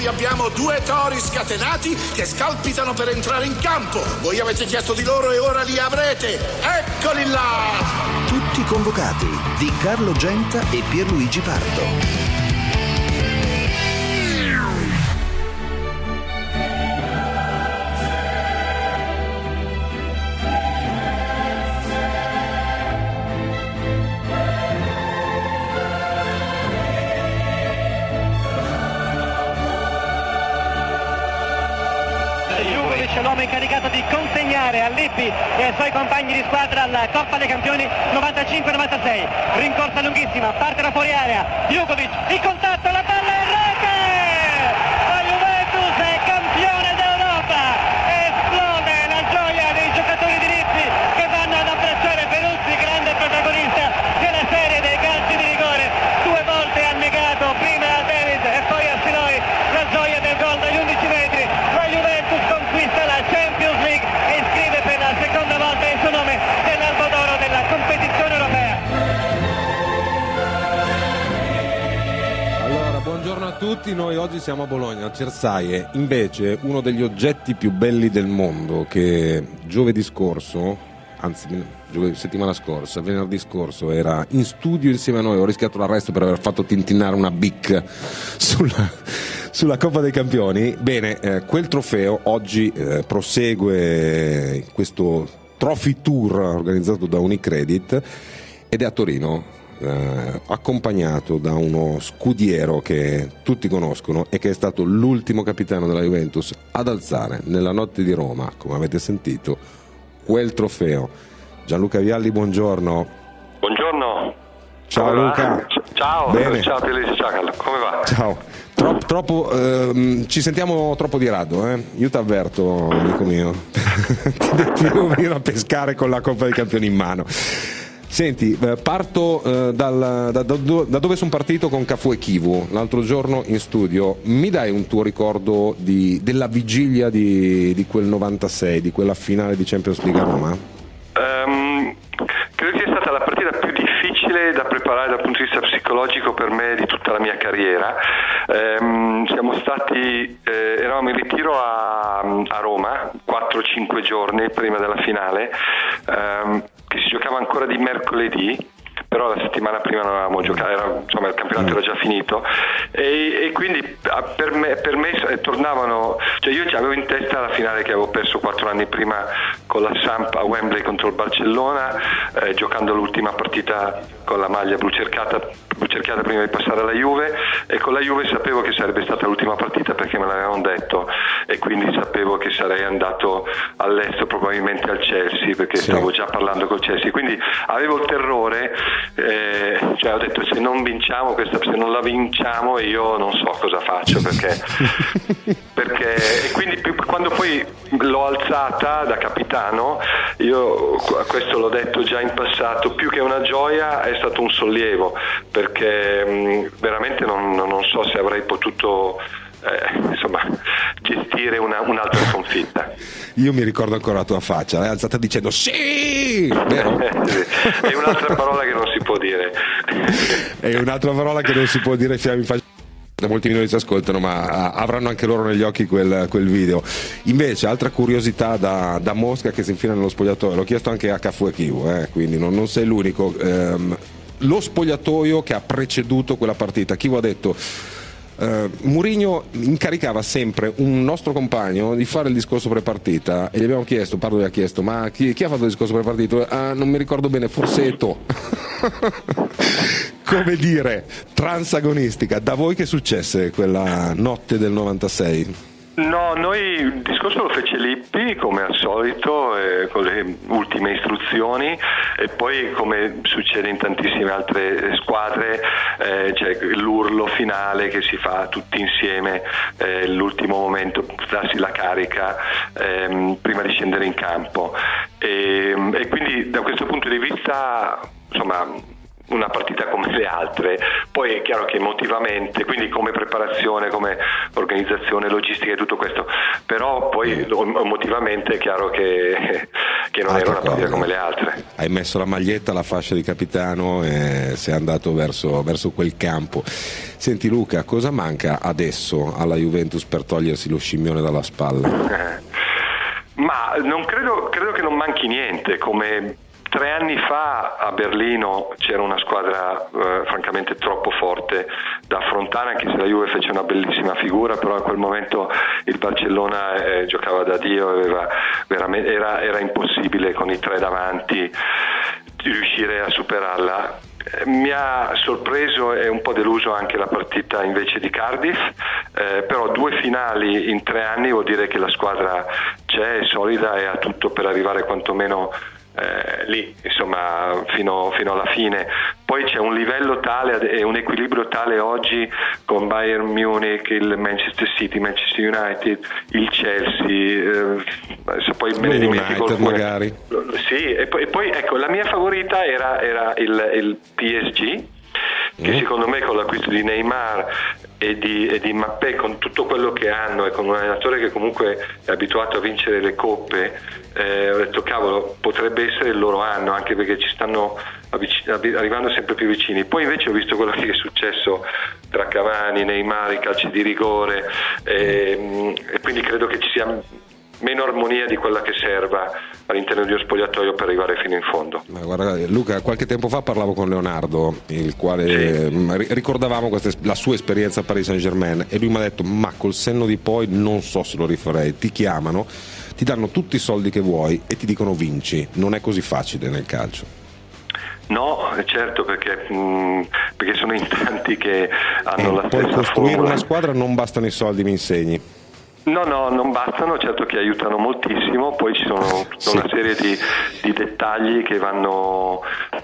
noi abbiamo 2 tori scatenati che scalpitano per entrare in campo. Voi avete chiesto di loro e ora li avrete. Eccoli là! Tutti convocati di Carlo Genta e Pierluigi Pardo. L'uomo incaricato di consegnare a Lippi e ai suoi compagni di squadra la Coppa dei Campioni 95-96. Rincorsa lunghissima, parte da fuori area, Jugovic, il contatto, la palla e rete! La Juventus è campione d'Europa! Esplode la gioia dei giocatori di Lippi che vanno ad abbracciare Peruzzi, grande protagonista della serie dei calci di rigore. 2 volte annegato, prima a David e poi a Sinoi, la gioia del gol dagli 11 metri. La Juventus conquista la Champions League e iscrive per la seconda volta il suo nome nell'albo d'oro della competizione europea. Allora, buongiorno a tutti, noi oggi siamo a Bologna, a Cersaie. Invece uno degli oggetti più belli del mondo che giovedì scorso, anzi settimana scorsa, venerdì scorso, era in studio insieme a noi, ho rischiato l'arresto per aver fatto tintinnare una bic sulla Coppa dei Campioni. Bene, quel trofeo oggi prosegue questo Trophy Tour organizzato da Unicredit ed è a Torino, accompagnato da uno scudiero che tutti conoscono e che è stato l'ultimo capitano della Juventus ad alzare nella notte di Roma, come avete sentito, quel trofeo. Gianluca Vialli, buongiorno. Buongiorno. Ciao come Luca. Va? Ciao. Bene. Ciao Pierluigi, ciao Carlo, come va? Ciao. Ci sentiamo troppo di rado, io ti avverto, amico mio. Ti devo venire a pescare con la Coppa dei Campioni in mano. Senti, parto da dove sono partito con Cafu e Chivu l'altro giorno in studio. Mi dai un tuo ricordo della vigilia di quel 96, di quella finale di Champions League a Roma? Credo sia stata la partita più difficile da preparare dal punto di vista psicologico per me di tutta la mia carriera. Eravamo in ritiro a Roma 4-5 giorni prima della finale, che si giocava ancora di mercoledì, però la settimana prima non avevamo giocato, insomma il campionato era già finito e quindi per me tornavano, cioè io avevo in testa la finale che avevo perso 4 anni prima con la Samp a Wembley contro il Barcellona, giocando l'ultima partita con la maglia blu cerchiata prima di passare alla Juve, e con la Juve sapevo che sarebbe stata l'ultima partita perché me l'avevano detto, e quindi sapevo che sarei andato all'estero, probabilmente al Chelsea, perché stavo già parlando col Chelsea, quindi avevo il terrore, cioè ho detto se non vinciamo se non la vinciamo io non so cosa faccio, perché e quindi quando poi l'ho alzata da capitano, io questo l'ho detto già in passato, più che una gioia è stato un sollievo, perché veramente non so se avrei potuto gestire un'altra sconfitta. Io mi ricordo ancora la tua faccia, l'hai alzata dicendo sì, vero? È un'altra parola che non si può dire. È un'altra parola che non si può dire, fiammi in faccia. Molti minori ci ascoltano, ma avranno anche loro negli occhi quel video. Invece, altra curiosità da Mosca che si infila nello spogliatoio, l'ho chiesto anche a Cafu e Chivu, quindi non sei l'unico. Lo spogliatoio che ha preceduto quella partita, Chivu ha detto Mourinho incaricava sempre un nostro compagno di fare il discorso pre-partita, e gli abbiamo chiesto, Pardo gli ha chiesto, ma chi ha fatto il discorso pre-partita? Non mi ricordo bene, forse Eto'o. Come dire, transagonistica. Da voi che successe quella notte del 96? No, noi il discorso lo fece Lippi come al solito, con le ultime istruzioni, e poi come succede in tantissime altre squadre c'è l'urlo finale che si fa tutti insieme, l'ultimo momento, darsi la carica prima di scendere in campo, e quindi da questo punto di vista insomma una partita come le altre. Poi è chiaro che emotivamente, quindi come preparazione, come organizzazione, logistica e tutto questo, però poi emotivamente è chiaro che non era una partita come le altre. Hai messo la maglietta, la fascia di capitano e sei andato verso quel campo. Senti Luca, cosa manca adesso alla Juventus per togliersi lo scimmione dalla spalla? Ma non credo che non manchi niente. Come 3 anni fa a Berlino c'era una squadra francamente troppo forte da affrontare, anche se la Juve fece una bellissima figura, però in quel momento il Barcellona giocava da Dio, era impossibile con i 3 davanti riuscire a superarla. Mi ha sorpreso e un po' deluso anche la partita invece di Cardiff, però 2 finali in 3 anni vuol dire che la squadra c'è, è solida e ha tutto per arrivare quantomeno lì, insomma, fino alla fine. Poi c'è un livello tale e un equilibrio tale oggi con Bayern Munich, il Manchester City, Manchester United, il Chelsea, se poi me ne dimentico United magari. Sì, e poi ecco, la mia favorita era il PSG, che secondo me con l'acquisto di Neymar e di Mbappé, con tutto quello che hanno e con un allenatore che comunque è abituato a vincere le coppe, ho detto cavolo, potrebbe essere il loro anno, anche perché ci stanno arrivando sempre più vicini. Poi invece ho visto quello che è successo tra Cavani, Neymar, i calci di rigore, e quindi credo che ci sia meno armonia di quella che serva all'interno di uno spogliatoio per arrivare fino in fondo. Ma guarda Luca, qualche tempo fa parlavo con Leonardo, il quale ricordavamo la sua esperienza a Paris Saint-Germain, e lui mi ha detto: ma col senno di poi non so se lo rifarei. Ti chiamano, ti danno tutti i soldi che vuoi e ti dicono vinci. Non è così facile nel calcio. No, certo, perché sono in tanti che hanno la stessa costruire formula. una squadra non bastano i soldi, mi insegni. No, non bastano, certo che aiutano moltissimo, poi ci sono una serie di dettagli che vanno,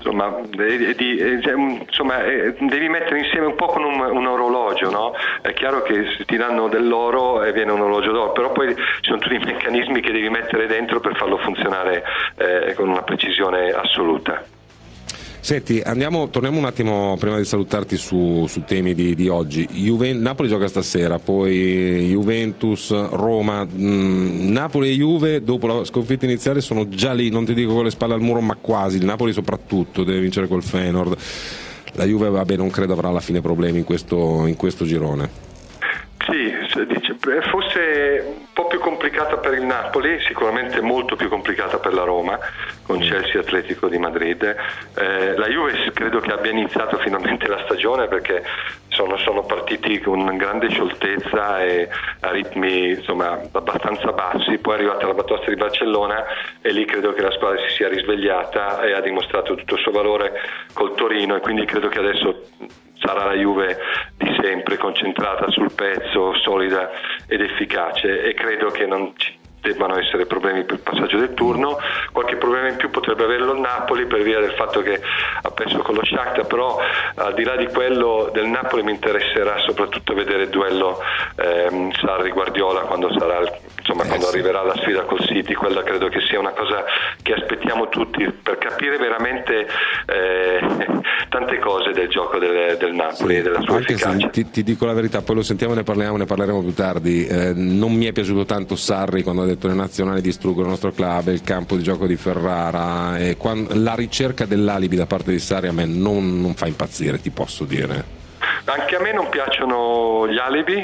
devi mettere insieme un po' con un orologio, no? È chiaro che se ti danno dell'oro e viene un orologio d'oro, però poi ci sono tutti i meccanismi che devi mettere dentro per farlo funzionare con una precisione assoluta. Senti, torniamo un attimo prima di salutarti su temi di oggi. Napoli gioca stasera, poi Juventus, Roma, Napoli e Juve dopo la sconfitta iniziale sono già lì, non ti dico con le spalle al muro ma quasi. Il Napoli soprattutto deve vincere col Feyenoord. La Juve non credo avrà alla fine problemi in questo girone. Sì, forse un po' più complicata per il Napoli, sicuramente molto più complicata per la Roma, con Chelsea, Atletico di Madrid. La Juve credo che abbia iniziato finalmente la stagione, perché sono partiti con grande scioltezza e a ritmi abbastanza bassi. Poi è arrivata la batosta di Barcellona e lì credo che la squadra si sia risvegliata e ha dimostrato tutto il suo valore col Torino, e quindi credo che adesso sarà la Juve di sempre, concentrata sul pezzo, solida ed efficace, e credo che non ci debbano essere problemi per il passaggio del turno. Qualche problema in più potrebbe averlo il Napoli per via del fatto che ha perso con lo Shakhtar, però al di là di quello del Napoli mi interesserà soprattutto vedere il duello Sarri-Guardiola quando arriverà la sfida col City. Quella credo che sia una cosa che aspettiamo tutti per capire veramente tante cose del gioco del Napoli e della sua efficacia. Ti dico la verità, poi lo sentiamo, ne parleremo più tardi. Non mi è piaciuto tanto Sarri quando ha detto le nazionali distruggono il nostro club, il campo di gioco di Ferrara, e la ricerca dell'alibi da parte di Sarri a me non fa impazzire, ti posso dire. Anche a me non piacciono gli alibi,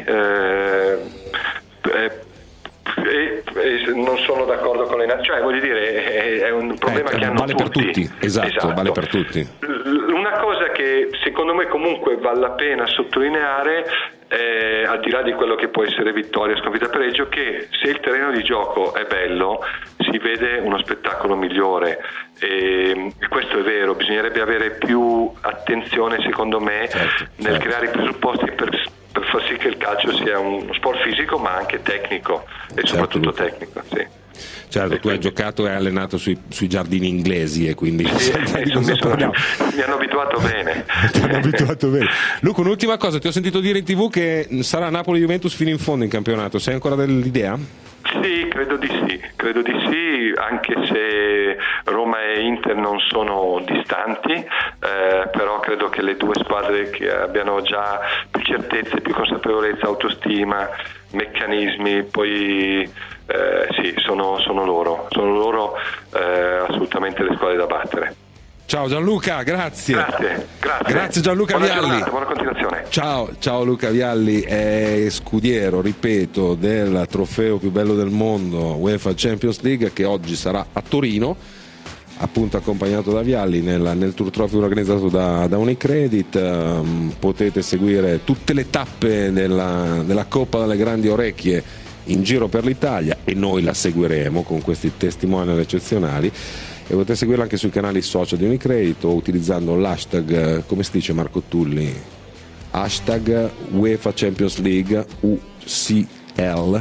e non sono d'accordo con le nazioni, voglio dire, è un problema che hanno vale tutti. Per tutti. Esatto, vale per tutti. Una cosa che secondo me comunque vale la pena sottolineare, al di là di quello che può essere vittoria, sconfitta, pareggio, che se il terreno di gioco è bello si vede uno spettacolo migliore, e questo è vero. Bisognerebbe avere più attenzione, secondo me, nel creare i presupposti per far sì che il calcio sia uno sport fisico ma anche tecnico, e soprattutto tecnico, sì. Certo, tu hai giocato e hai allenato sui giardini inglesi, e quindi mi hanno abituato bene. Ti hanno abituato bene. Luca, un'ultima cosa, ti ho sentito dire in TV che sarà Napoli-Juventus fino in fondo in campionato, sei ancora dell'idea? Sì, credo di sì, anche se Roma e Inter non sono distanti, però credo che le due squadre che abbiano già più certezze, più consapevolezza, autostima, meccanismi, poi sì, sono loro assolutamente le squadre da battere. Ciao Gianluca, grazie. Grazie Gianluca buona Vialli. Giornata, buona continuazione. Ciao Luca Vialli, è scudiero, ripeto, del trofeo più bello del mondo, UEFA Champions League, che oggi sarà a Torino, appunto accompagnato da Vialli nel Tour Trophy organizzato da Unicredit. Potete seguire tutte le tappe della Coppa dalle grandi orecchie in giro per l'Italia, e noi la seguiremo con questi testimonial eccezionali, e potete seguirla anche sui canali social di Unicredit o utilizzando l'hashtag, come si dice Marco Tulli, hashtag UEFA Champions League UCL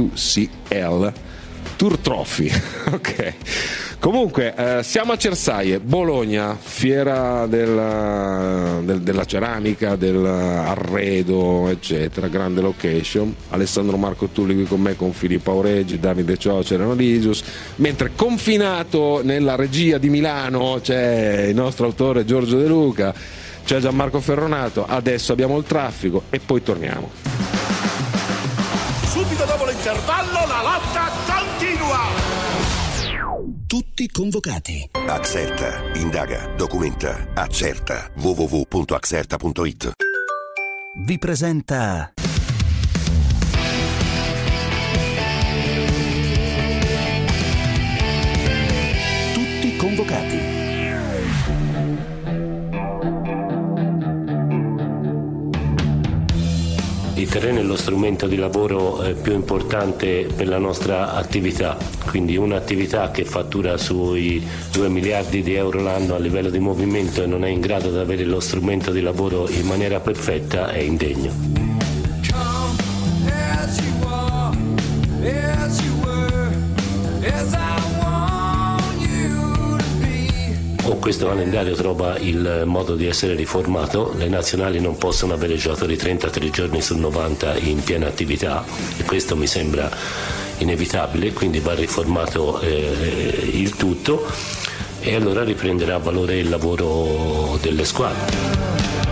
Tour Trophy. Ok. Comunque siamo a Cersaie, Bologna, fiera della ceramica, dell'arredo, eccetera, grande location. Alessandro Marco Tulli qui con me, con Filippo Aureggi, Davide Ciocera, Analisius, mentre confinato nella regia di Milano c'è il nostro autore Giorgio De Luca, c'è Gianmarco Ferronato. Adesso abbiamo il traffico e poi torniamo. Subito dopo l'intervallo la lotta continua. Tutti convocati. Axerta, indaga, documenta, accerta. www.axerta.it. Vi presenta Tutti convocati. Il terreno è lo strumento di lavoro più importante per la nostra attività, quindi un'attività che fattura sui 2 miliardi di euro l'anno a livello di movimento e non è in grado di avere lo strumento di lavoro in maniera perfetta è indegno. O questo calendario trova il modo di essere riformato, le nazionali non possono avere giocatori 33 giorni su 90 in piena attività e questo mi sembra inevitabile, quindi va riformato il tutto e allora riprenderà valore il lavoro delle squadre.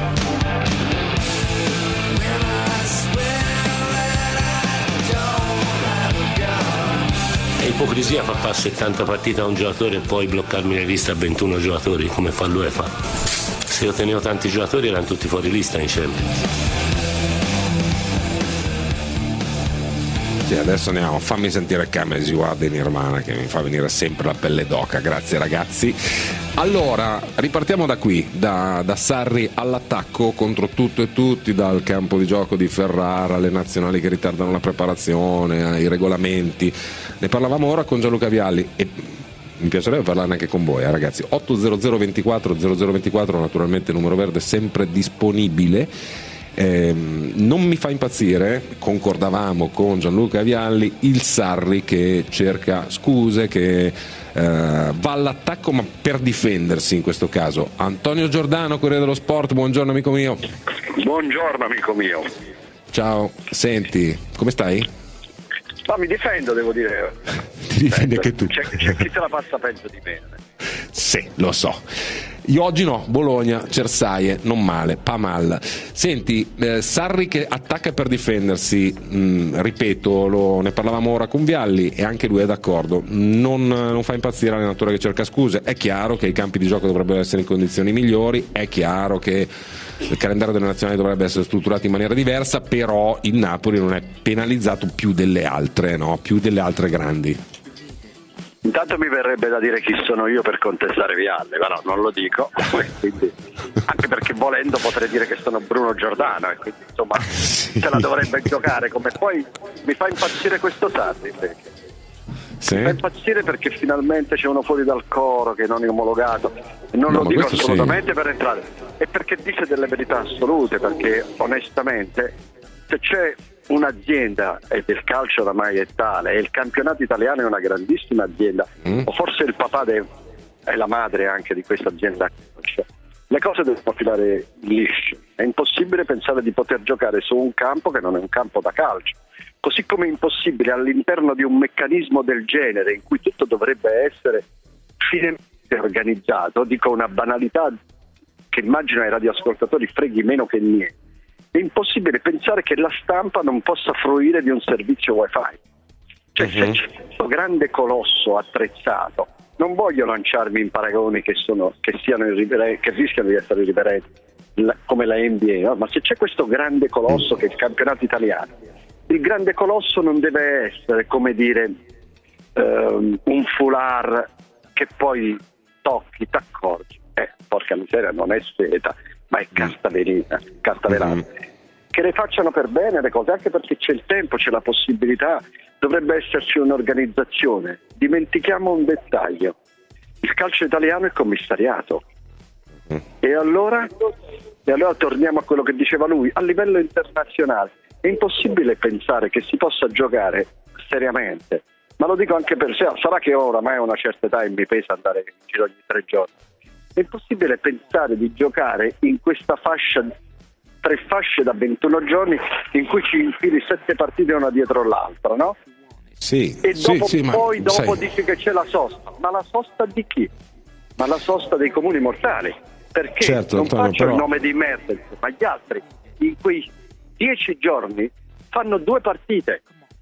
È ipocrisia far fare 70 partite a un giocatore e poi bloccarmi le liste a 21 giocatori come fa l'UEFA. Se io tenevo tanti giocatori erano tutti fuori lista in Champions. Sì, adesso andiamo, fammi sentire Camera Guarda in Nirvana che mi fa venire sempre la pelle d'oca. Grazie ragazzi. Allora, ripartiamo da qui, da Sarri all'attacco contro tutto e tutti, dal campo di gioco di Ferrara, alle nazionali che ritardano la preparazione, ai regolamenti. Ne parlavamo ora con Gianluca Vialli e mi piacerebbe parlarne anche con voi, ragazzi. 800 24 0024, naturalmente numero verde sempre disponibile. Non mi fa impazzire, concordavamo con Gianluca Vialli, il Sarri che cerca scuse, che va all'attacco ma per difendersi in questo caso. Antonio Giordano, Corriere dello Sport, buongiorno amico mio. Buongiorno amico mio. Ciao, senti, come stai? No, mi difendo, devo dire. Ti difendi anche tu. C'è chi se la passa peggio di me. Sì, lo so. Io oggi no, Bologna, Cersaie, non male, pa mal. Senti, Sarri che attacca per difendersi, ripeto, ne parlavamo ora con Vialli e anche lui è d'accordo, non fa impazzire l'allenatore che cerca scuse. È chiaro che i campi di gioco dovrebbero essere in condizioni migliori, è chiaro che il calendario delle nazionali dovrebbe essere strutturato in maniera diversa, però il Napoli non è penalizzato più delle altre, no? Più delle altre grandi. Intanto mi verrebbe da dire chi sono io per contestare Vialli, però non lo dico, quindi, anche perché volendo potrei dire che sono Bruno Giordano e quindi insomma se la dovrebbe giocare come poi mi fa impazzire questo Sarri invece. Sì. Mi fa impazzire perché finalmente c'è uno fuori dal coro che non è omologato e non lo dico assolutamente per entrare, è perché dice delle verità assolute, perché onestamente se c'è un'azienda e del calcio oramai è tale e il campionato italiano è una grandissima azienda o forse il papà è la madre anche di questa azienda, le cose devono filare lisce, è impossibile pensare di poter giocare su un campo che non è un campo da calcio, così come è impossibile all'interno di un meccanismo del genere in cui tutto dovrebbe essere finemente organizzato, dico una banalità che immagino ai radioascoltatori freghi meno che niente. È impossibile pensare che la stampa non possa fruire di un servizio wifi. Cioè, se c'è questo grande colosso attrezzato, non voglio lanciarmi in paragoni che rischiano di essere irriverenti come la NBA, no? Ma se c'è questo grande colosso che è il campionato italiano, il grande colosso non deve essere, come dire, un foulard che poi tocchi, t'accorgi. Porca miseria, non è seta, ma è carta velata. Che le facciano per bene le cose, anche perché c'è il tempo, c'è la possibilità, dovrebbe esserci un'organizzazione. Dimentichiamo un dettaglio: il calcio italiano è commissariato. E allora torniamo a quello che diceva lui, a livello internazionale è impossibile pensare che si possa giocare seriamente, ma lo dico anche per sé, sarà che oramai ho una certa età e mi pesa andare in giro ogni 3 giorni. È impossibile pensare di giocare in questa fascia, 3 fasce da 21 giorni, in cui ci infili 7 partite una dietro l'altra, no? Sì. E dopo dici che c'è la sosta, ma la sosta di chi? Ma la sosta dei comuni mortali, perché certo, non Antonio, faccio però... il nome di Mertens, ma gli altri in quei 10 giorni fanno 2 partite.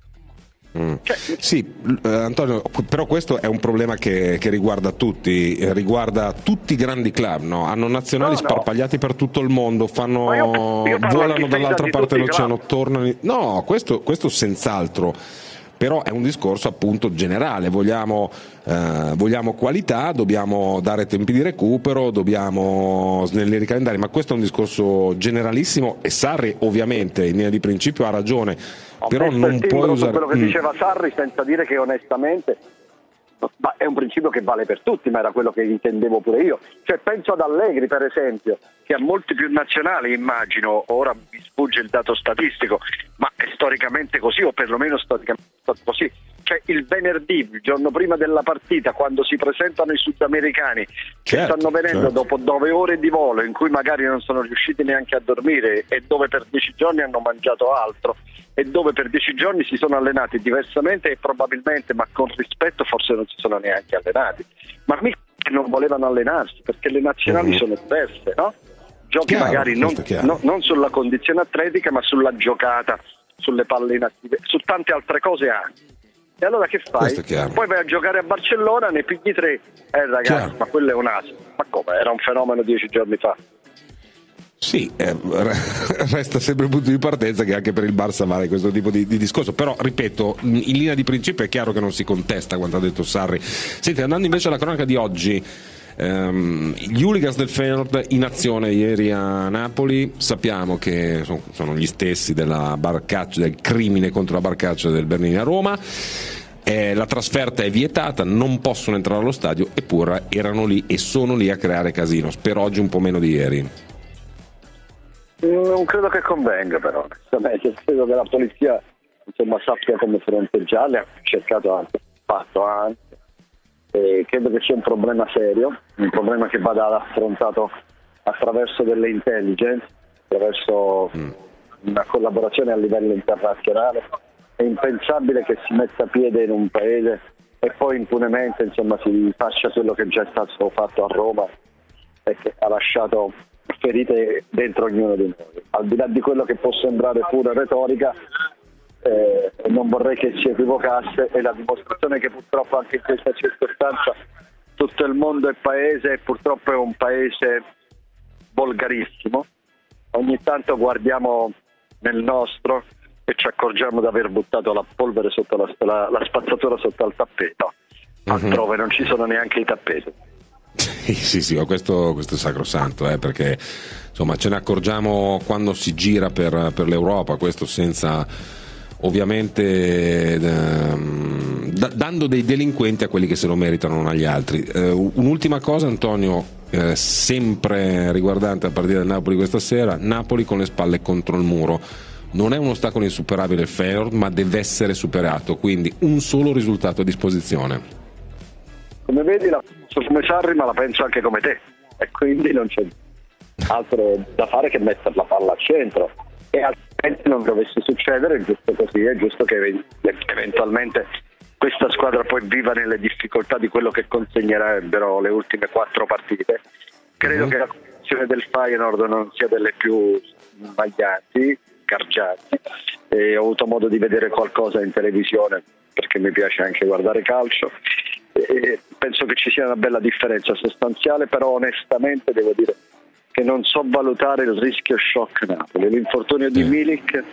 Sì, Antonio, però questo è un problema che riguarda tutti i grandi club, no? Hanno nazionali sparpagliati per tutto il mondo, volano dall'altra parte dell'oceano, tornano. No, questo senz'altro. Però è un discorso appunto generale, vogliamo qualità, dobbiamo dare tempi di recupero, dobbiamo snellire i calendari, ma questo è un discorso generalissimo e Sarri ovviamente in linea di principio ha ragione, però non puoi usare quello che diceva Sarri, senza dire che onestamente è un principio che vale per tutti, ma era quello che intendevo pure io. Cioè, penso ad Allegri per esempio, che ha molti più nazionali, immagino, ora mi sfugge il dato statistico, ma è storicamente così, o perlomeno storicamente così. Cioè, il venerdì, il giorno prima della partita, quando si presentano i sudamericani che stanno venendo dopo 9 ore di volo, in cui magari non sono riusciti neanche a dormire e dove per 10 giorni hanno mangiato altro e dove per 10 giorni si sono allenati diversamente e probabilmente, ma con rispetto, forse non si sono neanche allenati, ma mica non volevano allenarsi, perché le nazionali sono diverse, no? Giochi magari non sulla condizione atletica, ma sulla giocata, sulle palle inattive, su tante altre cose anche. E allora che fai? Poi vai a giocare a Barcellona, ne pigli 3. Ragazzi, ma quello è un aso. Ma come? Era un fenomeno 10 giorni fa. Sì, resta sempre il punto di partenza che anche per il Barça vale questo tipo di discorso, però ripeto, in linea di principio è chiaro che non si contesta quanto ha detto Sarri. Senti, andando invece alla cronaca di oggi, gli hooligans del Feyenoord in azione ieri a Napoli, sappiamo che sono gli stessi della barcaccia, del crimine contro la barcaccia del Bernini a Roma. La trasferta è vietata, non possono entrare allo stadio, eppure erano lì e sono lì a creare casino. Per oggi un po' meno di ieri. Non credo che convenga, però credo che la polizia sappia come fronteggiarli, ha cercato anche, fatto anche. E credo che sia un problema serio, un problema che vada affrontato attraverso delle intelligence, attraverso una collaborazione a livello internazionale. È impensabile che si metta piede in un paese e poi impunemente si faccia quello che già è stato fatto a Roma e che ha lasciato ferite dentro ognuno di noi. Al di là di quello che può sembrare pura retorica, non vorrei che si equivocasse, è la dimostrazione che purtroppo anche in questa circostanza tutto il mondo è paese e purtroppo è un paese volgarissimo. Ogni tanto guardiamo nel nostro e ci accorgiamo di aver buttato la polvere sotto la spazzatura sotto al tappeto. Altrove non ci sono neanche i tappeti. Sì, ma questo è sacrosanto, perché insomma ce ne accorgiamo quando si gira per l'Europa, questo senza ovviamente dando dei delinquenti a quelli che se lo meritano, non agli altri. Un'ultima cosa, Antonio, sempre riguardante la partita del Napoli questa sera. Napoli con le spalle contro il muro, non è un ostacolo insuperabile il Feyenoord, ma deve essere superato, quindi un solo risultato a disposizione. Come vedi la penso come Sarri, ma la penso anche come te, e quindi non c'è altro da fare che mettere la palla al centro, e altrimenti non dovesse succedere, è giusto così, è giusto che eventualmente questa squadra poi viva nelle difficoltà di quello che consegnerebbero le ultime 4 partite. Credo che la condizione del Feyenoord non sia delle più sbaglianti, gargianti, e ho avuto modo di vedere qualcosa in televisione perché mi piace anche guardare calcio, e penso che ci sia una bella differenza sostanziale, però onestamente devo dire che non so valutare il rischio shock Napoli. L'infortunio di Milik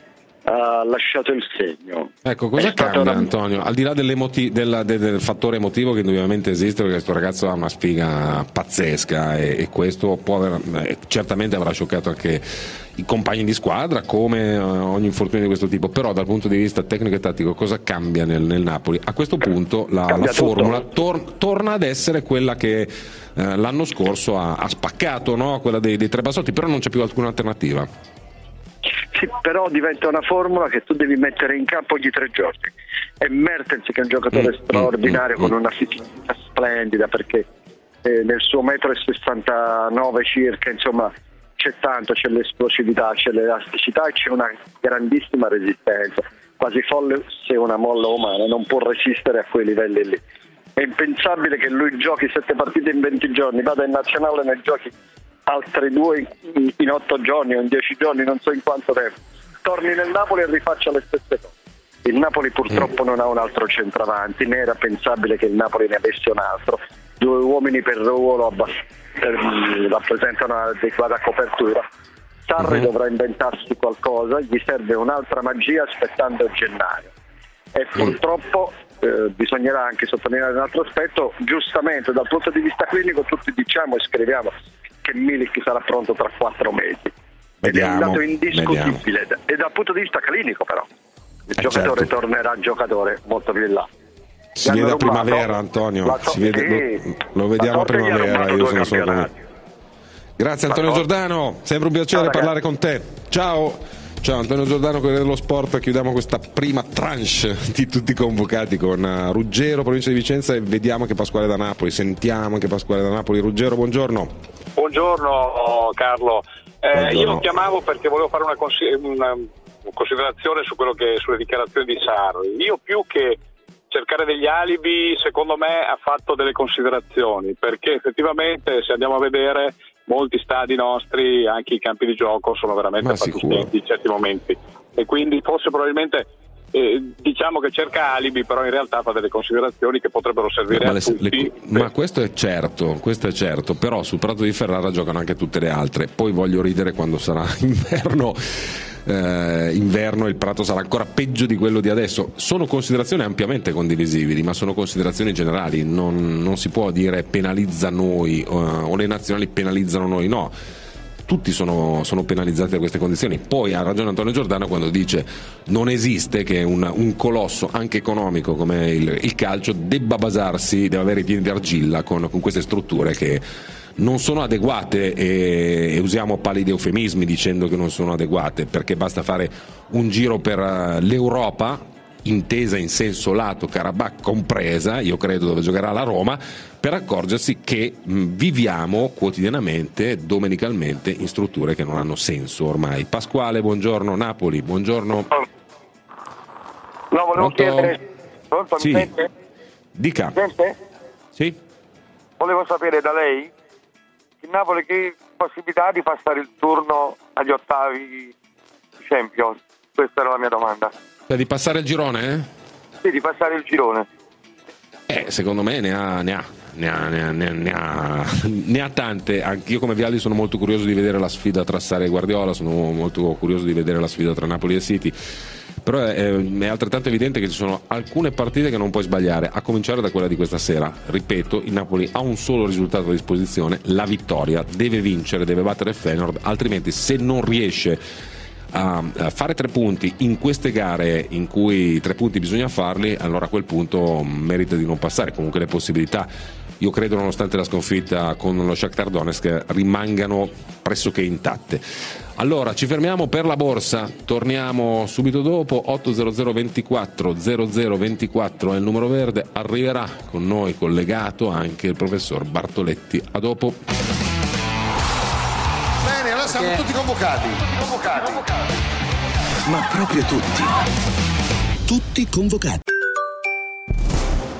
ha lasciato il segno. Ecco, cosa cambia, Antonio? Al di là del fattore emotivo che indubbiamente esiste, perché questo ragazzo ha una sfiga pazzesca e questo certamente avrà scioccato anche i compagni di squadra, come ogni infortunio di questo tipo, però dal punto di vista tecnico e tattico cosa cambia nel Napoli? A questo punto la formula torna ad essere quella che l'anno scorso ha spaccato, no? Quella dei 3 bassotti, però non c'è più alcuna alternativa. Sì, però diventa una formula che tu devi mettere in campo ogni 3 giorni. E Mertens, che è un giocatore straordinario, con una fisicità splendida, perché nel suo 1,69 m circa, insomma, c'è tanto, c'è l'esplosività, c'è l'elasticità e c'è una grandissima resistenza. Quasi folle se una molla umana non può resistere a quei livelli lì. È impensabile che lui giochi 7 partite in 20 giorni, vada in nazionale e ne giochi altre 2 in 8 giorni o in 10 giorni, non so in quanto tempo, torni nel Napoli e rifaccia le stesse cose. Il Napoli purtroppo non ha un altro centravanti, né era pensabile che il Napoli ne avesse un altro. 2 uomini per ruolo rappresentano un'adeguata copertura. Sarri dovrà inventarsi qualcosa, gli serve un'altra magia aspettando gennaio, e purtroppo bisognerà anche sottolineare un altro aspetto. Giustamente dal punto di vista clinico tutti diciamo e scriviamo che Milik sarà pronto tra 4 mesi, ed è un dato indiscutibile. E dal punto di vista clinico però il giocatore tornerà giocatore molto più in là. Si vede a primavera, Antonio, lo vediamo a primavera. Io sono solo. Grazie Antonio Giordano, sempre un piacere parlare con te. Ciao Antonio Giordano, Corriere dello Sport. Chiudiamo questa prima tranche di tutti convocati con Ruggero, provincia di Vicenza, e vediamo anche Pasquale da Napoli. Sentiamo anche Pasquale da Napoli. Ruggero, buongiorno. Buongiorno Carlo. Buongiorno. Io chiamavo perché volevo fare una considerazione sulle dichiarazioni di Sarri. Io, più che cercare degli alibi, secondo me ha fatto delle considerazioni, perché effettivamente se andiamo a vedere molti stadi nostri, anche i campi di gioco, sono veramente fatiscenti in certi momenti, e quindi forse probabilmente diciamo che cerca alibi, però in realtà fa delle considerazioni che potrebbero servire a tutti. Ma questo è certo, però sul Prato di Ferrara giocano anche tutte le altre. Poi voglio ridere quando sarà inverno il Prato sarà ancora peggio di quello di adesso. Sono considerazioni ampiamente condivisibili, ma sono considerazioni generali. Non si può dire penalizza noi o le nazionali penalizzano noi, no. Tutti sono penalizzati da queste condizioni. Poi ha ragione Antonio Giordano quando dice non esiste che un colosso anche economico come il calcio debba avere i piedi di argilla con queste strutture che non sono adeguate, e usiamo pallidi eufemismi dicendo che non sono adeguate, perché basta fare un giro per l'Europa, intesa in senso lato, Karabakh compresa, io credo, dove giocherà la Roma, per accorgersi che viviamo quotidianamente, domenicalmente, in strutture che non hanno senso ormai. Pasquale, buongiorno. Napoli, buongiorno. No, volevo chiedere. Pronto, sì. Mi sente? Dica. Sente? Sì. Volevo sapere da lei il Napoli che possibilità di passare il turno agli ottavi Champions. Questa era la mia domanda. Di passare il girone? Sì, di passare il girone. Secondo me ne ha tante. Anch'io come Vialli sono molto curioso di vedere la sfida tra Sarri e Guardiola, sono molto curioso di vedere la sfida tra Napoli e City, però è altrettanto evidente che ci sono alcune partite che non puoi sbagliare, a cominciare da quella di questa sera. Ripeto, il Napoli ha un solo risultato a disposizione, la vittoria, deve vincere, deve battere il Feyenoord, altrimenti se non riesce a fare 3 punti in queste gare in cui 3 punti bisogna farli, allora a quel punto merita di non passare. Comunque le possibilità, io credo, nonostante la sconfitta con lo Shakhtar Donetsk, rimangano pressoché intatte. Allora ci fermiamo per la borsa, torniamo subito dopo. 800 24 0024 è il numero verde, arriverà con noi collegato anche il professor Bartoletti. A dopo. Bene, allora siamo tutti convocati. Ma proprio tutti convocati.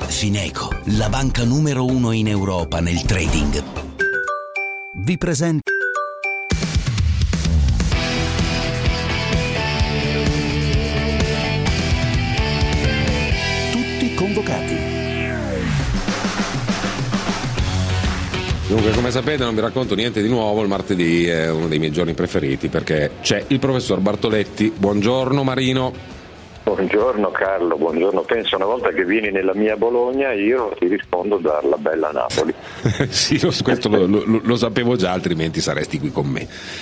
Fineco, la banca numero 1 in Europa nel trading, vi presenta Tutti convocati. Dunque, come sapete, non vi racconto niente di nuovo. Il martedì è uno dei miei giorni preferiti perché c'è il professor Bartoletti. Buongiorno Marino. Buongiorno Carlo, buongiorno. Penso una volta che vieni nella mia Bologna io ti rispondo dalla bella Napoli. Sì, questo lo sapevo già, altrimenti saresti qui con me.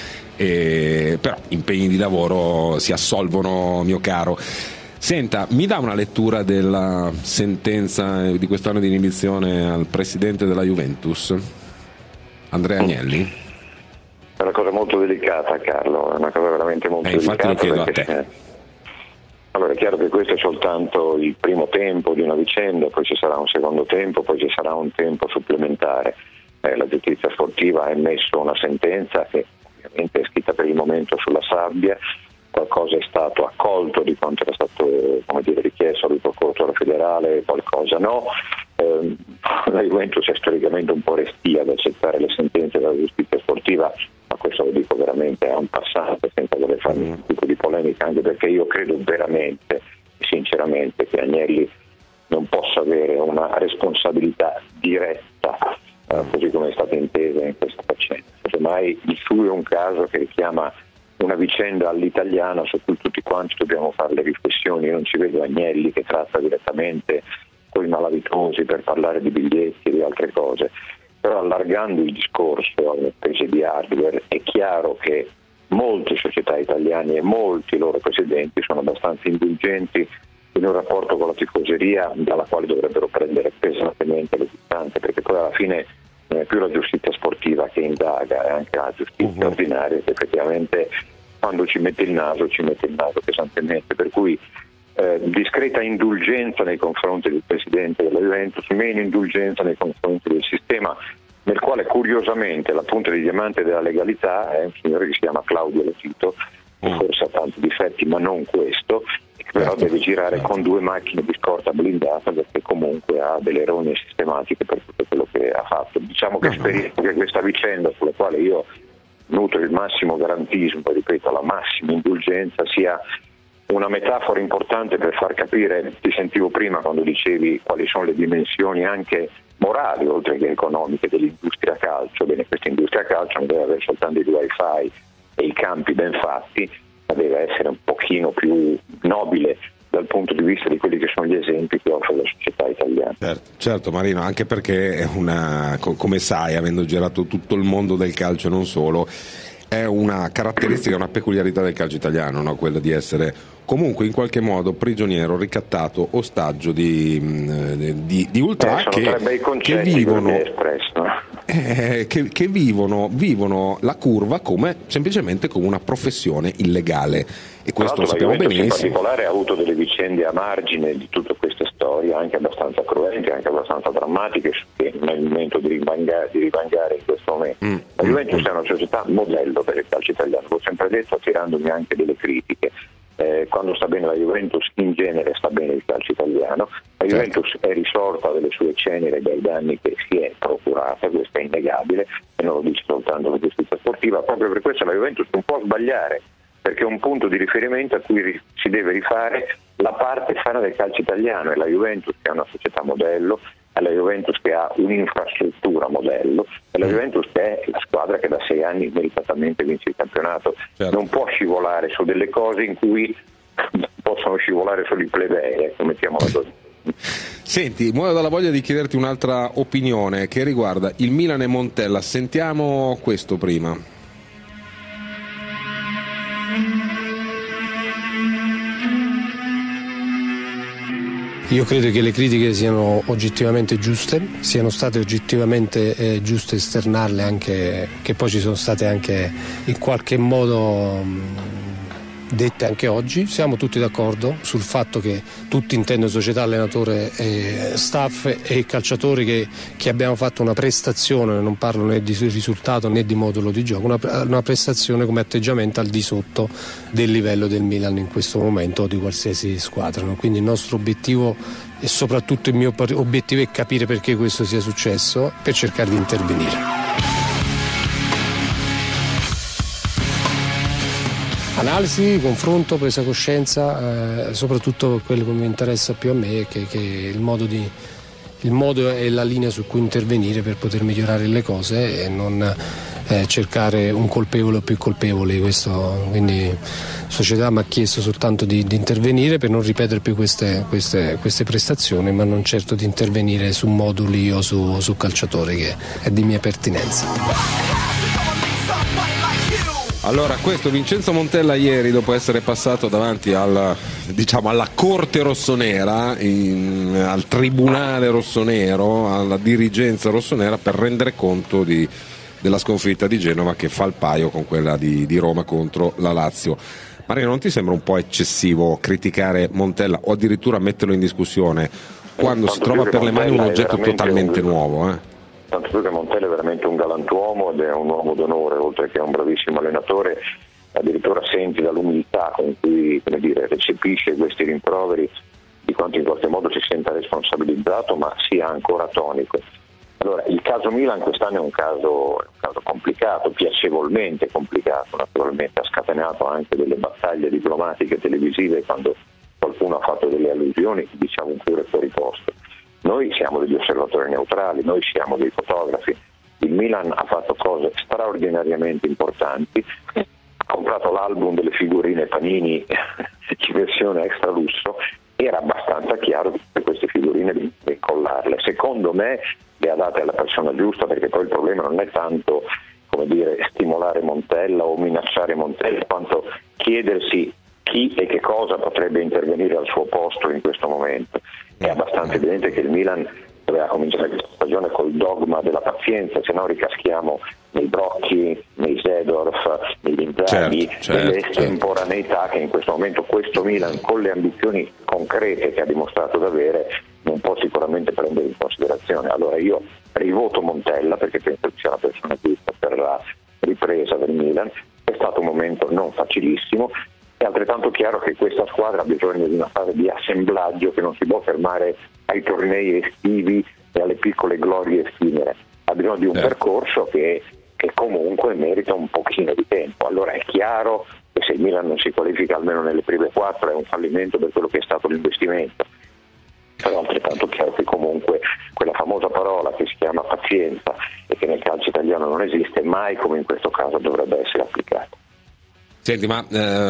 Però impegni di lavoro si assolvono, mio caro. Senta, mi dà una lettura della sentenza di quest'anno di inibizione al presidente della Juventus, Andrea Agnelli? È una cosa molto delicata, Carlo, è una cosa veramente molto delicata. Infatti lo chiedo a te. Allora è chiaro che questo è soltanto il primo tempo di una vicenda, poi ci sarà un secondo tempo, poi ci sarà un tempo supplementare. La giustizia sportiva ha emesso una sentenza che ovviamente è scritta per il momento sulla sabbia, qualcosa è stato accolto di quanto era stato richiesto al Corte federale, qualcosa no. La Juventus è storicamente un po' restia ad accettare le sentenze della giustizia sportiva, ma questo lo dico veramente a un passante senza voler fare un tipo di polemica, anche perché io credo veramente, sinceramente, che Agnelli non possa avere una responsabilità diretta così come è stata intesa in questa faccenda. Semmai il suo è un caso che richiama una vicenda all'italiana su cui tutti quanti dobbiamo fare le riflessioni. Io non ci vedo Agnelli che tratta direttamente con i malavitosi per parlare di biglietti e di altre cose, però allargando il discorso alle spese di hardware è chiaro che molte società italiane e molti loro presidenti sono abbastanza indulgenti in un rapporto con la tifoseria dalla quale dovrebbero prendere pesantemente le distanze, perché poi alla fine non è più la giustizia sportiva che indaga, è anche la giustizia ordinaria che effettivamente quando ci mette il naso pesantemente, per cui discreta indulgenza nei confronti del presidente della Juventus, meno indulgenza nei confronti del sistema, nel quale curiosamente la punta di diamante della legalità è un signore che si chiama Claudio Lotito, che forse ha tanti difetti ma non questo, che però deve girare con 2 macchine di scorta blindata perché comunque ha delle rogne sistematiche per tutto quello che ha fatto. Diciamo che speriamo che questa vicenda, sulla quale io nutro il massimo garantismo, ripeto, la massima indulgenza, sia una metafora importante per far capire, ti sentivo prima quando dicevi quali sono le dimensioni anche morali oltre che economiche dell'industria calcio. Bene, questa industria calcio non deve avere soltanto il wifi e i campi ben fatti, ma deve essere un pochino più nobile dal punto di vista di quelli che sono gli esempi che offre la società italiana. Certo Marino, anche perché è come sai, avendo girato tutto il mondo del calcio e non solo, è una caratteristica, una peculiarità del calcio italiano, no? Quella di essere comunque in qualche modo prigioniero, ricattato, ostaggio di ultra che vivono la curva semplicemente come una professione illegale, e questo lo sappiamo benissimo. In particolare ha avuto delle vicende a margine di tutte queste storie, anche abbastanza cruenti, anche abbastanza drammatiche, che non è il momento di rivangare in questo momento. La Juventus è una società modello per il calcio italiano, l'ho sempre detto, attirandomi anche delle critiche. Quando sta bene la Juventus in genere sta bene il calcio italiano. La Juventus è risorta delle sue ceneri dai danni che si è procurata, questo è innegabile e non lo dice soltanto la giustizia sportiva. Proprio per questo la Juventus non può sbagliare, perché è un punto di riferimento a cui si deve rifare la parte sana del calcio italiano. È la Juventus che è una società modello, è la Juventus che ha un'infrastruttura modello, è la Juventus che è la squadra che da 6 anni meritatamente vince il campionato. Non può scivolare su delle cose in cui possono scivolare solo i plebei, mettiamola così. Senti, muoio dalla voglia di chiederti un'altra opinione che riguarda il Milan e Montella. Sentiamo questo prima. Io credo che le critiche siano oggettivamente giuste, siano state oggettivamente giuste esternarle, anche che poi ci sono state anche in qualche modo dette anche oggi. Siamo tutti d'accordo sul fatto che tutti, intendo società, allenatore, staff e calciatori, che abbiamo fatto una prestazione, non parlo né di risultato né di modulo di gioco, una prestazione come atteggiamento al di sotto del livello del Milan in questo momento o di qualsiasi squadra, no? Quindi il nostro obiettivo e soprattutto il mio obiettivo è capire perché questo sia successo, per cercare di intervenire. Analisi, confronto, presa coscienza, soprattutto quello che mi interessa più a me, che il modo e la linea su cui intervenire per poter migliorare le cose e non cercare un colpevole o più colpevoli. Quindi la società mi ha chiesto soltanto di intervenire per non ripetere più queste prestazioni, ma non certo di intervenire su moduli o su calciatori, che è di mia pertinenza. Allora, questo Vincenzo Montella ieri, dopo essere passato davanti alla corte rossonera, al tribunale rossonero, alla dirigenza rossonera, per rendere conto della sconfitta di Genova, che fa il paio con quella di Roma contro la Lazio. Marino, non ti sembra un po' eccessivo criticare Montella o addirittura metterlo in discussione quando si trova per le mani un oggetto totalmente nuovo? Tanto più che Montella è veramente un galantuomo ed è un uomo d'onore, oltre che un bravissimo allenatore. Addirittura senti dall'umiltà con cui, recepisce questi rimproveri, di quanto in qualche modo si senta responsabilizzato, ma sia ancora tonico. Allora, il caso Milan quest'anno è un caso complicato, piacevolmente complicato, naturalmente ha scatenato anche delle battaglie diplomatiche televisive quando qualcuno ha fatto delle allusioni, diciamo pure fuori posto. Noi siamo degli osservatori neutrali, noi siamo dei fotografi. Il Milan ha fatto cose straordinariamente importanti, ha comprato l'album delle figurine Panini in versione extra lusso, era abbastanza chiaro che queste figurine di collarle. Secondo me le ha date alla persona giusta, perché poi il problema non è tanto stimolare Montella o minacciare Montella, quanto chiedersi chi e che cosa potrebbe intervenire al suo posto in questo momento. È abbastanza evidente che il Milan doveva cominciare questa stagione col dogma della pazienza, se no ricaschiamo nei Brocchi, nei Seedorf, negli Inzaghi, nelle estemporaneità che in questo momento questo Milan, con le ambizioni concrete che ha dimostrato di avere, non può sicuramente prendere in considerazione. Allora io rivoto Montella, perché penso che sia la persona giusta per la ripresa del Milan. È stato un momento non facilissimo. È altrettanto chiaro che questa squadra ha bisogno di una fase di assemblaggio che non si può fermare ai tornei estivi e alle piccole glorie effimere. Ha bisogno di un percorso che comunque merita un pochino di tempo. Allora è chiaro che se il Milan non si qualifica almeno nelle prime 4 è un fallimento per quello che è stato l'investimento. Però è altrettanto chiaro che comunque quella famosa parola che si chiama pazienza e che nel calcio italiano non esiste, mai come in questo caso dovrebbe essere applicata. Senti, ma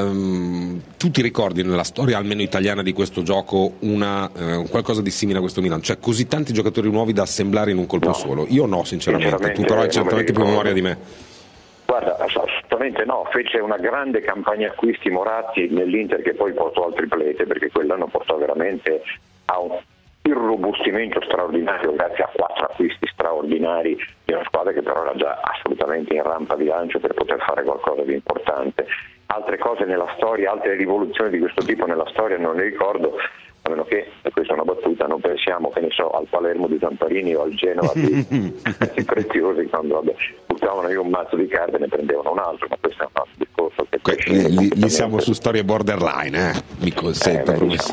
tu ti ricordi nella storia almeno italiana di questo gioco qualcosa di simile a questo Milan? Cioè così tanti giocatori nuovi da assemblare in un colpo solo? Io no, sinceramente. Tu però hai certamente più memoria di me. Guarda, assolutamente no, fece una grande campagna acquisti Moratti nell'Inter, che poi portò al triplete, perché quell'anno portò veramente a un irrobustimento straordinario grazie a 4 acquisti straordinari di una squadra che però era già assolutamente in rampa di lancio per poter fare qualcosa di importante. Altre cose nella storia, altre rivoluzioni di questo tipo nella storia non ne ricordo, a meno che, e questa è una battuta, non pensiamo, che ne so, al Palermo di Zamparini o al Genova di Preziosi, quando buttavano io un mazzo di carte e ne prendevano un altro, ma questo è un altro discorso. Lì siamo su storie borderline, mi consente.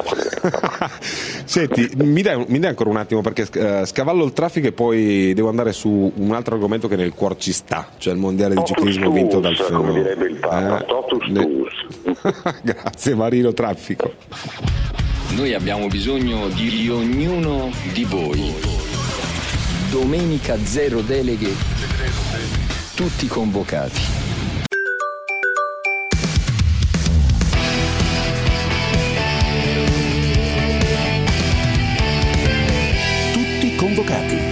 Senti, mi dai ancora un attimo, perché scavallo il traffico e poi devo andare su un altro argomento che nel cuore ci sta, cioè il mondiale di ciclismo vinto dal come direbbe il Papa, Grazie Marino, traffico. Noi abbiamo bisogno di ognuno di voi. Domenica 0 deleghe, tutti convocati. Tutti convocati.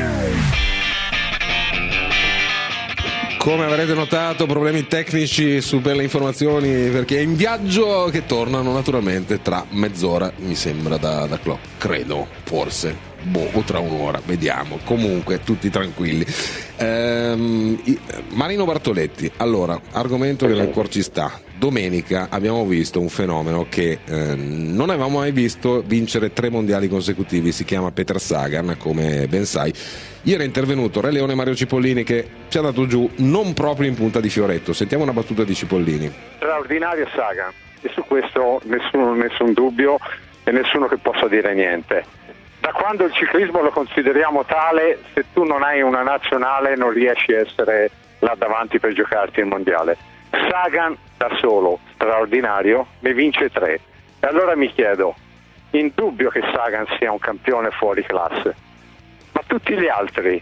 Come avrete notato, problemi tecnici su per le informazioni, perché è in viaggio, che tornano naturalmente tra mezz'ora, mi sembra, da Clock, credo, forse, o tra un'ora, vediamo. Comunque tutti tranquilli. Marino Bartoletti, allora, argomento che nel cuore ci sta. domenica abbiamo visto un fenomeno che non avevamo mai visto vincere 3 mondiali consecutivi. Si chiama Peter Sagan, come ben sai. Ieri è intervenuto Re Leone Mario Cipollini, che ci ha dato giù non proprio in punta di fioretto. Sentiamo una battuta di Cipollini. Straordinario Sagan, e su questo nessun dubbio e nessuno che possa dire niente. Da quando il ciclismo lo consideriamo tale, se tu non hai una nazionale non riesci a essere là davanti per giocarti il mondiale. Sagan da solo, straordinario, ne vince 3. E allora mi chiedo, indubbio che Sagan sia un campione fuori classe, ma tutti gli altri,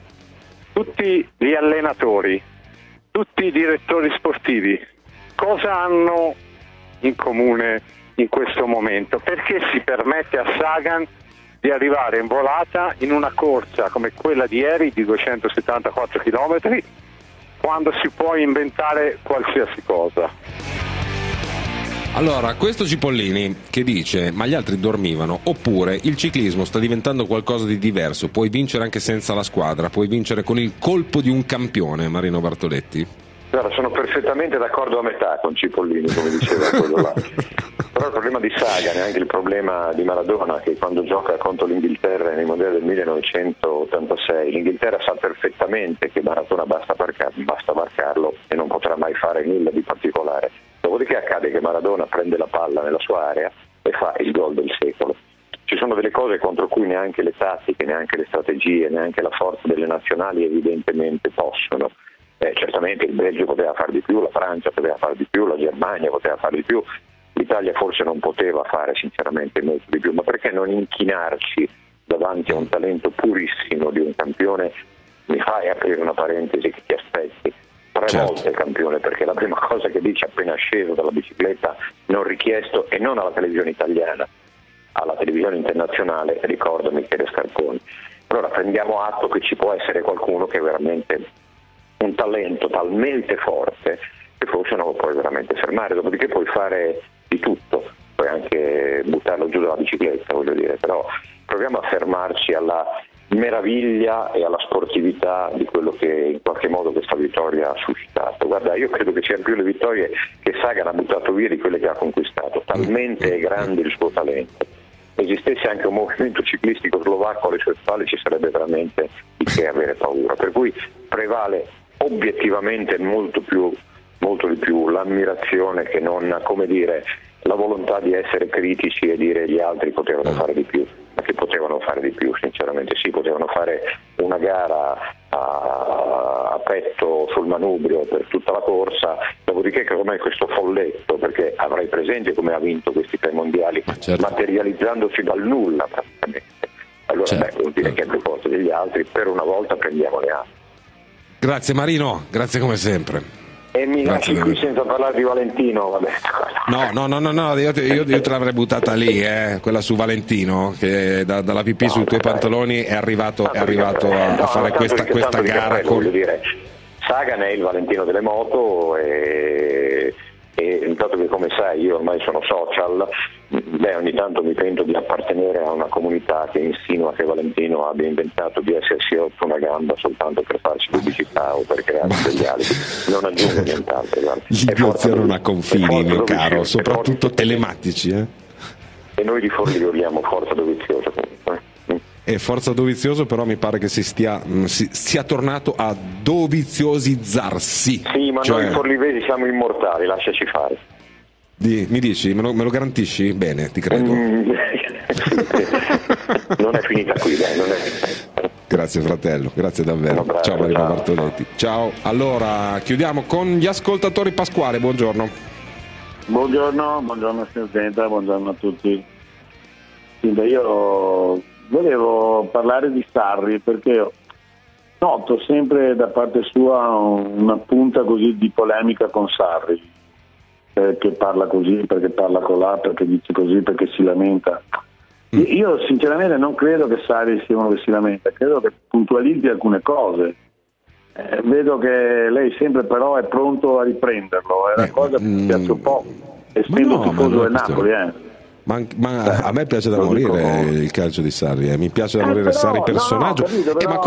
tutti gli allenatori, tutti i direttori sportivi, cosa hanno in comune in questo momento? Perché si permette a Sagan di arrivare in volata in una corsa come quella di ieri di 274 km, quando si può inventare qualsiasi cosa? Allora, questo Cipollini che dice: ma gli altri dormivano, oppure il ciclismo sta diventando qualcosa di diverso, puoi vincere anche senza la squadra, puoi vincere con il colpo di un campione, Marino Bartoletti? Allora, sono perfettamente d'accordo a metà con Cipollini, come diceva quello là. Però il problema di Sagan è anche il problema di Maradona, che quando gioca contro l'Inghilterra nei mondiali del 1986, l'Inghilterra sa perfettamente che Maradona basta varcarlo e non potrà mai fare nulla di particolare. Dopodiché accade che Maradona prende la palla nella sua area e fa il gol del secolo. Ci sono delle cose contro cui neanche le tattiche, neanche le strategie, neanche la forza delle nazionali evidentemente possono. Certamente il Belgio poteva fare di più, la Francia poteva fare di più, la Germania poteva fare di più, l'Italia forse non poteva fare sinceramente molto di più, ma perché non inchinarci davanti a un talento purissimo di un campione? Mi fai aprire una parentesi che ti aspetti 3 volte campione, perché la prima cosa che dice appena sceso dalla bicicletta, non richiesto, e non alla televisione italiana, alla televisione internazionale, ricordo Michele Scarponi. Allora prendiamo atto che ci può essere qualcuno che è veramente un talento talmente forte che forse non lo puoi veramente fermare, dopodiché puoi fare di tutto, puoi anche buttarlo giù dalla bicicletta, voglio dire, però proviamo a fermarci alla meraviglia e alla sportività di quello che in qualche modo questa vittoria ha suscitato. Guarda, io credo che siano più le vittorie che Sagan ha buttato via di quelle che ha conquistato, talmente è grande il suo talento. Esistesse anche un movimento ciclistico slovacco alle sue spalle, ci sarebbe veramente di che avere paura, per cui prevale obiettivamente molto di più l'ammirazione che non, come dire, la volontà di essere critici e dire gli altri potevano fare di più, ma che potevano fare di più, sinceramente sì, potevano fare una gara a petto sul manubrio per tutta la corsa, dopodiché che ormai questo folletto, perché avrai presente come ha vinto questi 3 mondiali, materializzandosi dal nulla praticamente, allora vuol dire che è più forte degli altri, per una volta prendiamole a. Grazie Marino, grazie come sempre. E mi lasci qui senza parlare di Valentino, vabbè. No, io te l'avrei buttata lì, quella su Valentino, che dalla pipì sui tuoi pantaloni è arrivato a fare questa gara. Voglio dire, Sagan è il Valentino delle moto e dato che come sai io ormai sono social, ogni tanto mi pento di appartenere a una comunità che insinua che Valentino abbia inventato di essersi rotto una gamba soltanto per farci pubblicità o per creare degli alibi. Non aggiungo nient'altro. L'idiozia non ha confini, mio caro, soprattutto telematici. E noi di Forlì vogliamo forza doviziosa comunque. E Forza Dovizioso però mi pare che sia tornato a doviziosizzarsi. Sì, ma noi forlivesi siamo immortali, lasciaci fare. Mi dici? Me lo garantisci? Bene, ti credo. Non è finita qui, dai, non è. Grazie fratello, grazie davvero. Ciao Marino Bartoletti. Ciao. Allora, chiudiamo con gli ascoltatori. Pasquale, buongiorno. Buongiorno Presidente, buongiorno a tutti. Io volevo parlare di Sarri perché noto sempre da parte sua una punta così di polemica con Sarri, che parla così, perché parla colà, perché dice così, perché si lamenta. Io sinceramente non credo che Sarri sia uno che si lamenta, credo che puntualizzi alcune cose. Vedo che lei sempre però è pronto a riprenderlo, è una cosa che mi piace un po', essendo tifoso del Napoli. Ma a me piace da morire il calcio di Sarri, mi piace da morire Sarri personaggio. Ma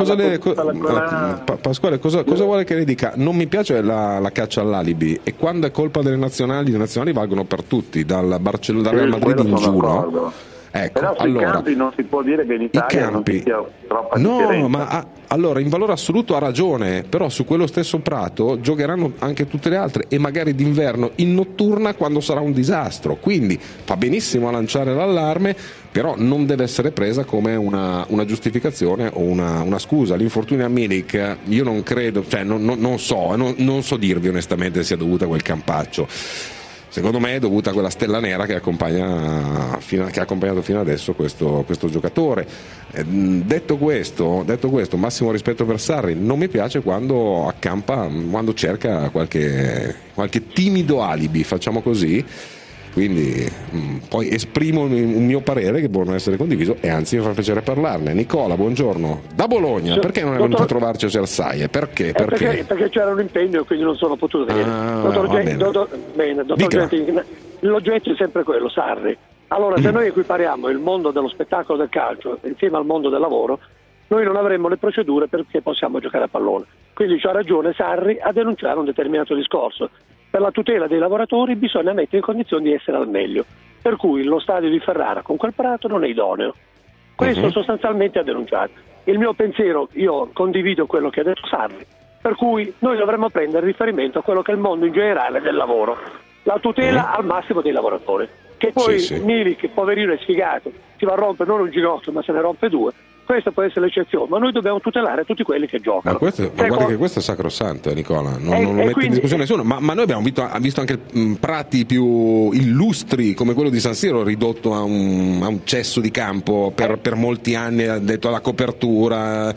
Pasquale, cosa vuole che le dica? Non mi piace la caccia all'alibi, e quando è colpa delle nazionali, le nazionali valgono per tutti, dal Real Madrid in giù, no? Ecco, però sui campi non si può dire che in Italia non ci sia troppa differenza. Allora in valore assoluto ha ragione, però su quello stesso prato giocheranno anche tutte le altre, e magari d'inverno in notturna quando sarà un disastro, quindi fa benissimo a lanciare l'allarme, però non deve essere presa come una giustificazione o una scusa. L'infortunio a Milik io non credo, cioè non so dirvi onestamente se sia dovuta a quel campaccio. Secondo me è dovuta a quella stella nera che ha accompagnato fino adesso questo giocatore. Detto questo, massimo rispetto per Sarri. Non mi piace quando accampa, quando cerca qualche timido alibi, facciamo così. Quindi poi esprimo un mio parere che può non essere condiviso, e anzi mi fa piacere parlarne. Nicola, buongiorno, da Bologna. Perché non è venuto a trovarci a Cersaie? Perché? Perché c'era un impegno e quindi non sono potuto venire. Dottor Gentili, l'oggetto è sempre quello, Sarri. Allora, se noi equipariamo il mondo dello spettacolo del calcio insieme al mondo del lavoro, noi non avremmo le procedure perché possiamo giocare a pallone. Quindi c'ha ragione Sarri a denunciare un determinato discorso. Per la tutela dei lavoratori bisogna mettere in condizioni di essere al meglio, per cui lo stadio di Ferrara con quel prato non è idoneo. Questo sostanzialmente ha denunciato. Il mio pensiero, io condivido quello che ha detto Sarri, per cui noi dovremmo prendere riferimento a quello che è il mondo in generale del lavoro, la tutela al massimo dei lavoratori. Che poi Milik, poverino, è sfigato, si va a rompere non un ginocchio ma se ne rompe due. Questa può essere l'eccezione, ma noi dobbiamo tutelare tutti quelli che giocano. Ma guarda che questo è sacrosanto, Nicola, non lo mette in discussione nessuno, ma noi abbiamo visto anche prati più illustri come quello di San Siro ridotto a un cesso di campo per molti anni, ha detto la copertura,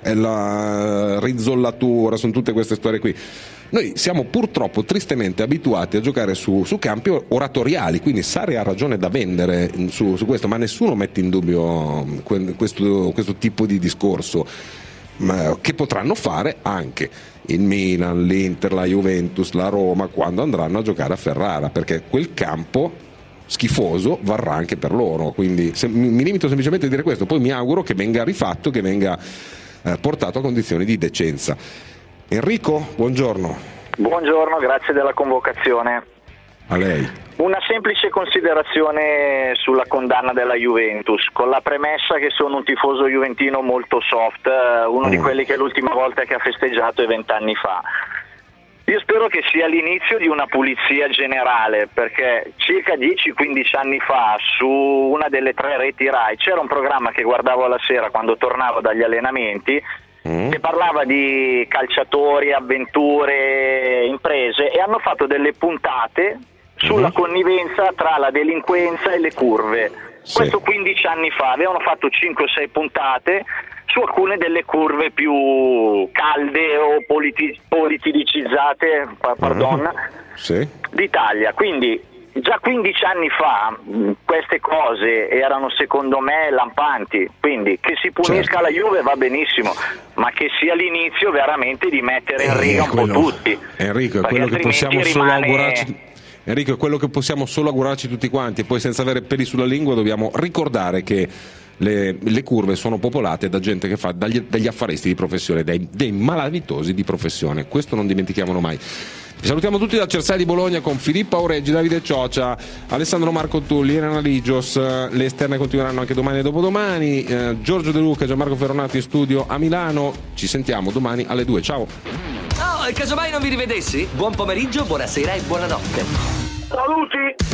la rizzollatura, sono tutte queste storie qui. Noi siamo purtroppo tristemente abituati a giocare su campi oratoriali, quindi Sarri ha ragione da vendere su questo, ma nessuno mette in dubbio questo tipo di discorso, che potranno fare anche il Milan, l'Inter, la Juventus, la Roma quando andranno a giocare a Ferrara, perché quel campo schifoso varrà anche per loro. Quindi mi limito semplicemente a dire questo, poi mi auguro che venga rifatto, che venga portato a condizioni di decenza. Enrico, buongiorno. Buongiorno, grazie della convocazione. A lei. Una semplice considerazione sulla condanna della Juventus, con la premessa che sono un tifoso juventino molto soft, uno di quelli che l'ultima volta che ha festeggiato è 20 anni fa. Io spero che sia l'inizio di una pulizia generale, perché circa 10-15 anni fa su una delle 3 reti Rai c'era un programma che guardavo alla sera quando tornavo dagli allenamenti, che parlava di calciatori, avventure, imprese, e hanno fatto delle puntate sulla connivenza tra la delinquenza e le curve. Questo 15 anni fa, avevano fatto 5-6 puntate su alcune delle curve più calde o politicizzate d'Italia. Quindi già 15 anni fa queste cose erano secondo me lampanti, quindi che si punisca la Juve va benissimo, ma che sia l'inizio veramente di mettere in riga un po' tutti. Enrico, è quello che possiamo solo augurarci. Enrico, è quello che possiamo solo augurarci tutti quanti, e poi senza avere peli sulla lingua dobbiamo ricordare che le curve sono popolate da gente che fa degli affaristi di professione, dei malavitosi di professione, questo non dimentichiamolo mai. Vi salutiamo tutti da Cersaie di Bologna con Filippo Aureggi, Davide Cioccia, Alessandro Marco Tulli, Elena Ligios. Le esterne continueranno anche domani e dopodomani. Giorgio De Luca e Gianmarco Ferronati in studio a Milano. Ci sentiamo domani alle 2. Ciao. Oh, e casomai non vi rivedessi? Buon pomeriggio, buonasera e buonanotte. Saluti.